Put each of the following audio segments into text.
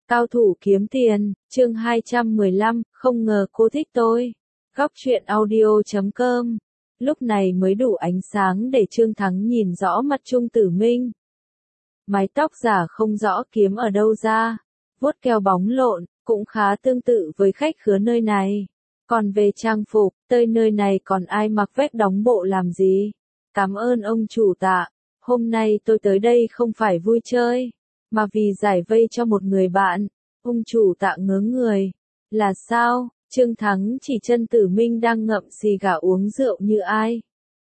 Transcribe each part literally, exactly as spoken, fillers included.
Cao thủ kiếm tiền, chương hai trăm mười lăm, không ngờ cô thích tôi. Góc truyện audio chấm com. Lúc này mới đủ ánh sáng để Trương Thắng nhìn rõ mặt Trung Tử Minh. Mái tóc giả không rõ kiếm ở đâu ra, vuốt keo bóng lộn, cũng khá tương tự với khách khứa nơi này. Còn về trang phục, tới nơi này còn ai mặc vest đóng bộ làm gì? Cảm ơn ông chủ tạ, hôm nay tôi tới đây không phải vui chơi, mà vì giải vây cho một người bạn. Ông chủ tạ ngớ người. Là sao? Trương Thắng chỉ chân Tử Minh đang ngậm xì gà uống rượu như ai.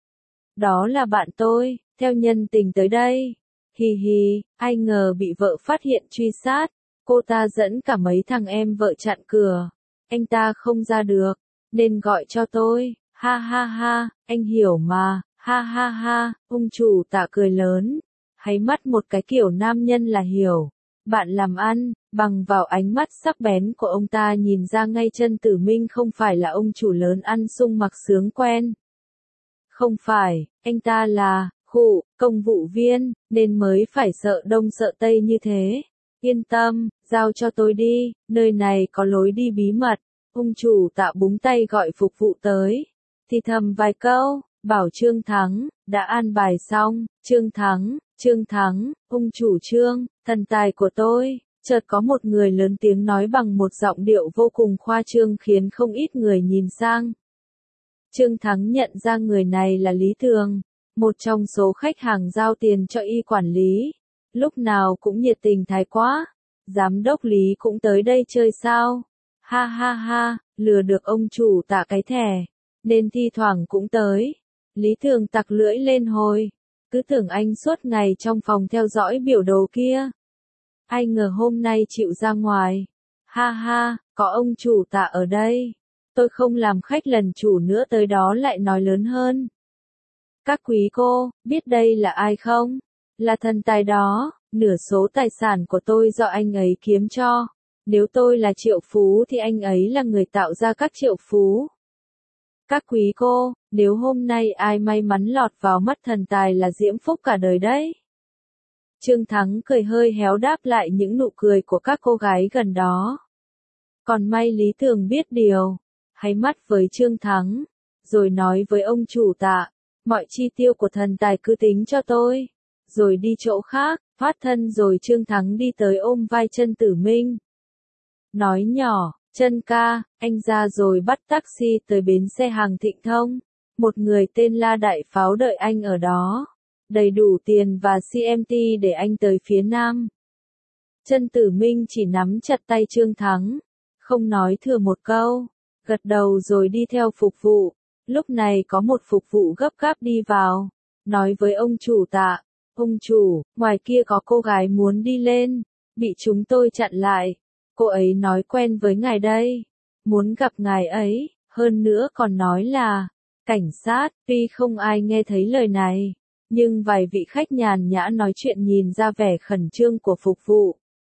Đó là bạn tôi, theo nhân tình tới đây. Hì hì, ai ngờ bị vợ phát hiện truy sát. Cô ta dẫn cả mấy thằng em vợ chặn cửa. Anh ta không ra được, nên gọi cho tôi. Ha ha ha, anh hiểu mà. Ha ha ha, ông chủ tạ cười lớn. Háy mắt một cái kiểu nam nhân là hiểu. Bạn làm ăn, bằng vào ánh mắt sắc bén của ông ta nhìn ra ngay chân Tử Minh không phải là ông chủ lớn ăn sung mặc sướng quen. Không phải, anh ta là, khụ, công vụ viên, nên mới phải sợ đông sợ tây như thế. Yên tâm, giao cho tôi đi, nơi này có lối đi bí mật. Ông chủ tạ búng tay gọi phục vụ tới. Thì thầm vài câu, bảo Trương Thắng, đã an bài xong. Trương Thắng, Trương Thắng, ông chủ Trương, thần tài của tôi. Chợt có một người lớn tiếng nói bằng một giọng điệu vô cùng khoa trương khiến không ít người nhìn sang. Trương Thắng nhận ra người này là Lý Thường, một trong số khách hàng giao tiền cho y quản lý. Lúc nào cũng nhiệt tình thái quá. Giám đốc Lý cũng tới đây chơi sao? Ha ha ha, lừa được ông chủ tạ cái thẻ, nên thi thoảng cũng tới. Lý Thường tặc lưỡi lên hồi. Cứ tưởng anh suốt ngày trong phòng theo dõi biểu đồ kia. Ai ngờ hôm nay chịu ra ngoài. Ha ha, có ông chủ tạ ở đây. Tôi không làm khách lần chủ nữa tới đó lại nói lớn hơn. Các quý cô, biết đây là ai không? Là thần tài đó, nửa số tài sản của tôi do anh ấy kiếm cho. Nếu tôi là triệu phú thì anh ấy là người tạo ra các triệu phú. Các quý cô, nếu hôm nay ai may mắn lọt vào mắt thần tài là diễm phúc cả đời đấy. Trương Thắng cười hơi héo đáp lại những nụ cười của các cô gái gần đó. Còn may Lý Thường biết điều, háy mắt với Trương Thắng, rồi nói với ông chủ tạ, mọi chi tiêu của thần tài cứ tính cho tôi, rồi đi chỗ khác, thoát thân rồi Trương Thắng đi tới ôm vai chân Tử Minh. Nói nhỏ, chân ca, anh ra rồi bắt taxi tới bến xe hàng Thịnh Thông. Một người tên La Đại Pháo đợi anh ở đó. Đầy đủ tiền và xê em tê để anh tới phía Nam. Chân Tử Minh chỉ nắm chặt tay Trương Thắng. Không nói thừa một câu. Gật đầu rồi đi theo phục vụ. Lúc này có một phục vụ gấp gáp đi vào. Nói với ông chủ tạ. Ông chủ, ngoài kia có cô gái muốn đi lên. Bị chúng tôi chặn lại. Cô ấy nói quen với ngài đây. Muốn gặp ngài ấy. Hơn nữa còn nói là cảnh sát. Tuy không ai nghe thấy lời này, nhưng vài vị khách nhàn nhã nói chuyện nhìn ra vẻ khẩn trương của phục vụ.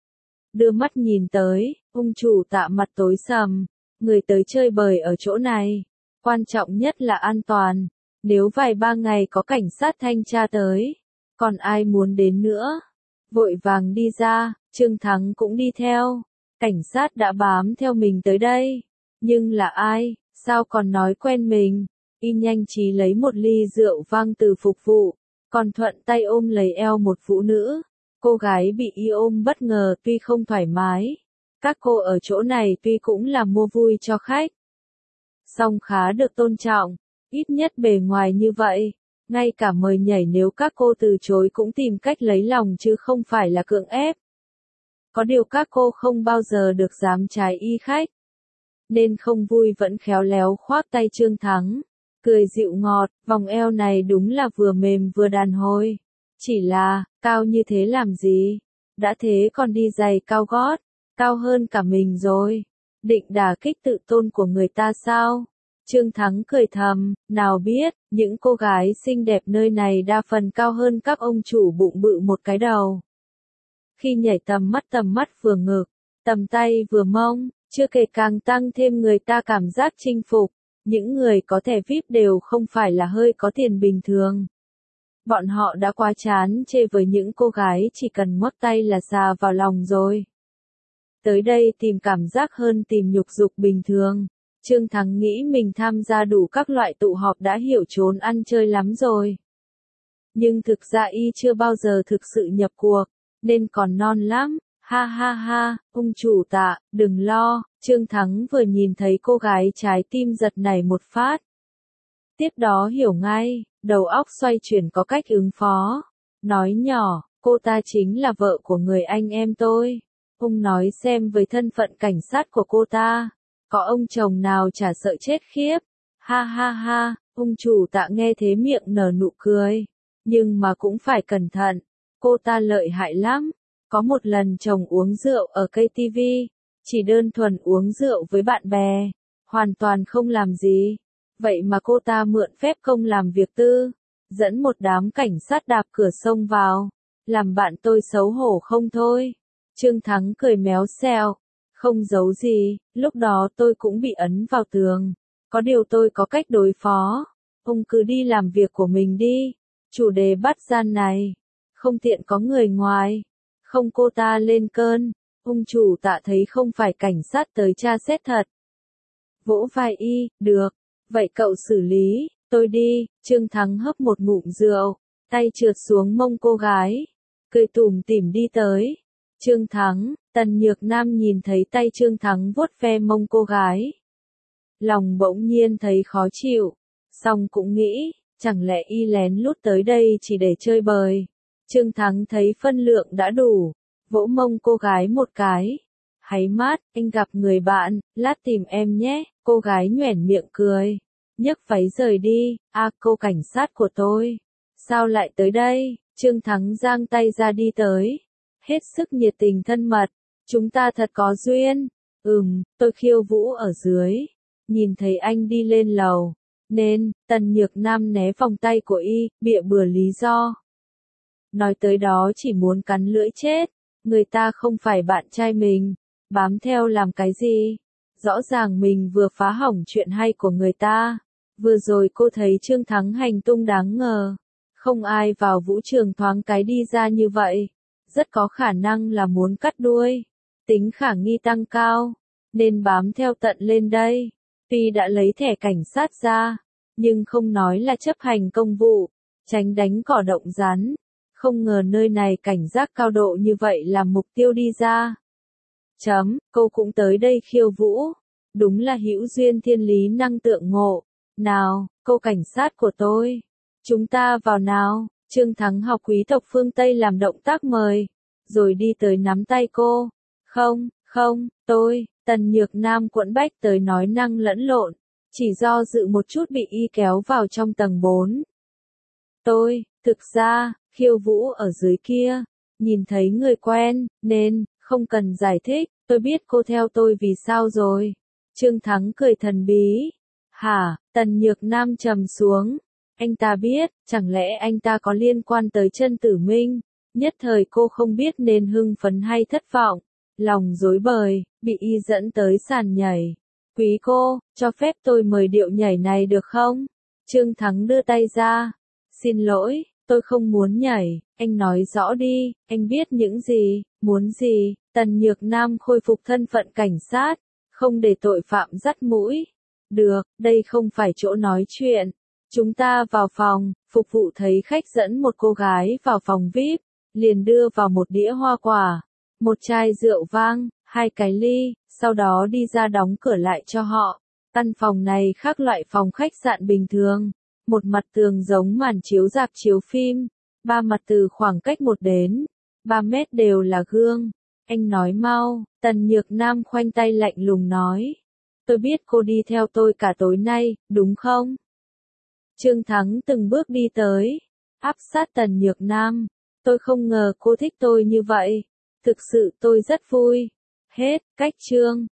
Đưa mắt nhìn tới, ông chủ tạ mặt tối sầm. Người tới chơi bời ở chỗ này, quan trọng nhất là an toàn. Nếu vài ba ngày có cảnh sát thanh tra tới, còn ai muốn đến nữa? Vội vàng đi ra, Trương Thắng cũng đi theo. Cảnh sát đã bám theo mình tới đây. Nhưng là ai, sao còn nói quen mình? Y nhanh trí lấy một ly rượu vang từ phục vụ, còn thuận tay ôm lấy eo một phụ nữ. Cô gái bị y ôm bất ngờ tuy không thoải mái. Các cô ở chỗ này tuy cũng là mua vui cho khách, song khá được tôn trọng, ít nhất bề ngoài như vậy. Ngay cả mời nhảy nếu các cô từ chối cũng tìm cách lấy lòng chứ không phải là cưỡng ép. Có điều các cô không bao giờ được dám trái y khách, nên không vui vẫn khéo léo khoác tay Trương Thắng, cười dịu ngọt, vòng eo này đúng là vừa mềm vừa đàn hồi. Chỉ là, cao như thế làm gì? Đã thế còn đi giày cao gót, cao hơn cả mình rồi. Định đả kích tự tôn của người ta sao? Trương Thắng cười thầm, nào biết, những cô gái xinh đẹp nơi này đa phần cao hơn các ông chủ bụng bự một cái đầu. Khi nhảy tầm mắt tầm mắt vừa ngực, tầm tay vừa mông, chưa kể càng tăng thêm người ta cảm giác chinh phục. Những người có thẻ vi ai pi đều không phải là hơi có tiền bình thường. Bọn họ đã quá chán chê với những cô gái chỉ cần ngoắc tay là xà vào lòng rồi. Tới đây tìm cảm giác hơn tìm nhục dục bình thường. Trương Thắng nghĩ mình tham gia đủ các loại tụ họp đã hiểu trốn ăn chơi lắm rồi. Nhưng thực ra y chưa bao giờ thực sự nhập cuộc, nên còn non lắm. Ha ha ha, ông chủ Tạ, đừng lo. Trương Thắng vừa nhìn thấy cô gái trái tim giật nảy một phát. Tiếp đó hiểu ngay, đầu óc xoay chuyển có cách ứng phó. Nói nhỏ, cô ta chính là vợ của người anh em tôi. Ông nói xem với thân phận cảnh sát của cô ta, có ông chồng nào chả sợ chết khiếp. Ha ha ha, ông chủ Tạ nghe thế miệng nở nụ cười. Nhưng mà cũng phải cẩn thận, cô ta lợi hại lắm. Có một lần chồng uống rượu ở cây ti vi, chỉ đơn thuần uống rượu với bạn bè, hoàn toàn không làm gì. Vậy mà cô ta mượn phép công làm việc tư, dẫn một đám cảnh sát đạp cửa sông vào, làm bạn tôi xấu hổ không thôi. Trương Thắng cười méo xẹo, không giấu gì, lúc đó tôi cũng bị ấn vào tường. Có điều tôi có cách đối phó, ông cứ đi làm việc của mình đi. Chủ đề bắt gian này, không tiện có người ngoài. Không cô ta lên cơn, ông chủ Tạ thấy không phải cảnh sát tới tra xét thật. Vỗ vai y, được, vậy cậu xử lý, tôi đi. Trương Thắng hấp một ngụm rượu, tay trượt xuống mông cô gái, cười tủm tỉm đi tới. Trương Thắng, Tần Nhược Nam nhìn thấy tay Trương Thắng vuốt ve mông cô gái. Lòng bỗng nhiên thấy khó chịu, song cũng nghĩ, chẳng lẽ y lén lút tới đây chỉ để chơi bời. Trương Thắng thấy phân lượng đã đủ, vỗ mông cô gái một cái. Háy mát, anh gặp người bạn, lát tìm em nhé. Cô gái nhoẻn miệng cười, nhấc váy rời đi. À, cô cảnh sát của tôi, sao lại tới đây? Trương Thắng giang tay ra đi tới, hết sức nhiệt tình thân mật. Chúng ta thật có duyên. Ừm, tôi khiêu vũ ở dưới, nhìn thấy anh đi lên lầu, nên, Tần Nhược Nam né vòng tay của y, bịa bừa lý do. Nói tới đó chỉ muốn cắn lưỡi chết, người ta không phải bạn trai mình, bám theo làm cái gì? Rõ ràng mình vừa phá hỏng chuyện hay của người ta. Vừa rồi cô thấy Trương Thắng hành tung đáng ngờ. Không ai vào vũ trường thoáng cái đi ra như vậy. Rất có khả năng là muốn cắt đuôi. Tính khả nghi tăng cao, nên bám theo tận lên đây. Tuy đã lấy thẻ cảnh sát ra, nhưng không nói là chấp hành công vụ, tránh đánh cỏ động rắn. Không ngờ nơi này cảnh giác cao độ như vậy làm mục tiêu đi ra. Chấm, cô cũng tới đây khiêu vũ. Đúng là hữu duyên thiên lý năng tượng ngộ. Nào, cô cảnh sát của tôi, chúng ta vào nào. Trương Thắng học quý tộc phương Tây làm động tác mời, rồi đi tới nắm tay cô. Không, không, tôi, Tần Nhược Nam quẫn bách tới nói năng lẫn lộn, chỉ do dự một chút bị y kéo vào trong tầng bốn. Tôi, thực ra, khiêu vũ ở dưới kia, nhìn thấy người quen, nên, không cần giải thích, tôi biết cô theo tôi vì sao rồi. Trương Thắng cười thần bí. Hả, Tần Nhược Nam trầm xuống. Anh ta biết, chẳng lẽ anh ta có liên quan tới Chân Tử Minh? Nhất thời cô không biết nên hưng phấn hay thất vọng. Lòng rối bời, bị y dẫn tới sàn nhảy. Quý cô, cho phép tôi mời điệu nhảy này được không? Trương Thắng đưa tay ra. Xin lỗi, tôi không muốn nhảy, anh nói rõ đi, anh biết những gì, muốn gì? Tần Nhược Nam khôi phục thân phận cảnh sát, không để tội phạm dắt mũi. Được, đây không phải chỗ nói chuyện. Chúng ta vào phòng, phục vụ thấy khách dẫn một cô gái vào phòng vi ai pi, liền đưa vào một đĩa hoa quả, một chai rượu vang, hai cái ly, sau đó đi ra đóng cửa lại cho họ. Căn phòng này khác loại phòng khách sạn bình thường. Một mặt tường giống màn chiếu rạp chiếu phim, ba mặt từ khoảng cách một đến ba mét đều là gương. Anh nói mau, Tần Nhược Nam khoanh tay lạnh lùng nói. Tôi biết cô đi theo tôi cả tối nay, đúng không? Trương Thắng từng bước đi tới, áp sát Tần Nhược Nam. Tôi không ngờ cô thích tôi như vậy. Thực sự tôi rất vui. Hết, cách chương.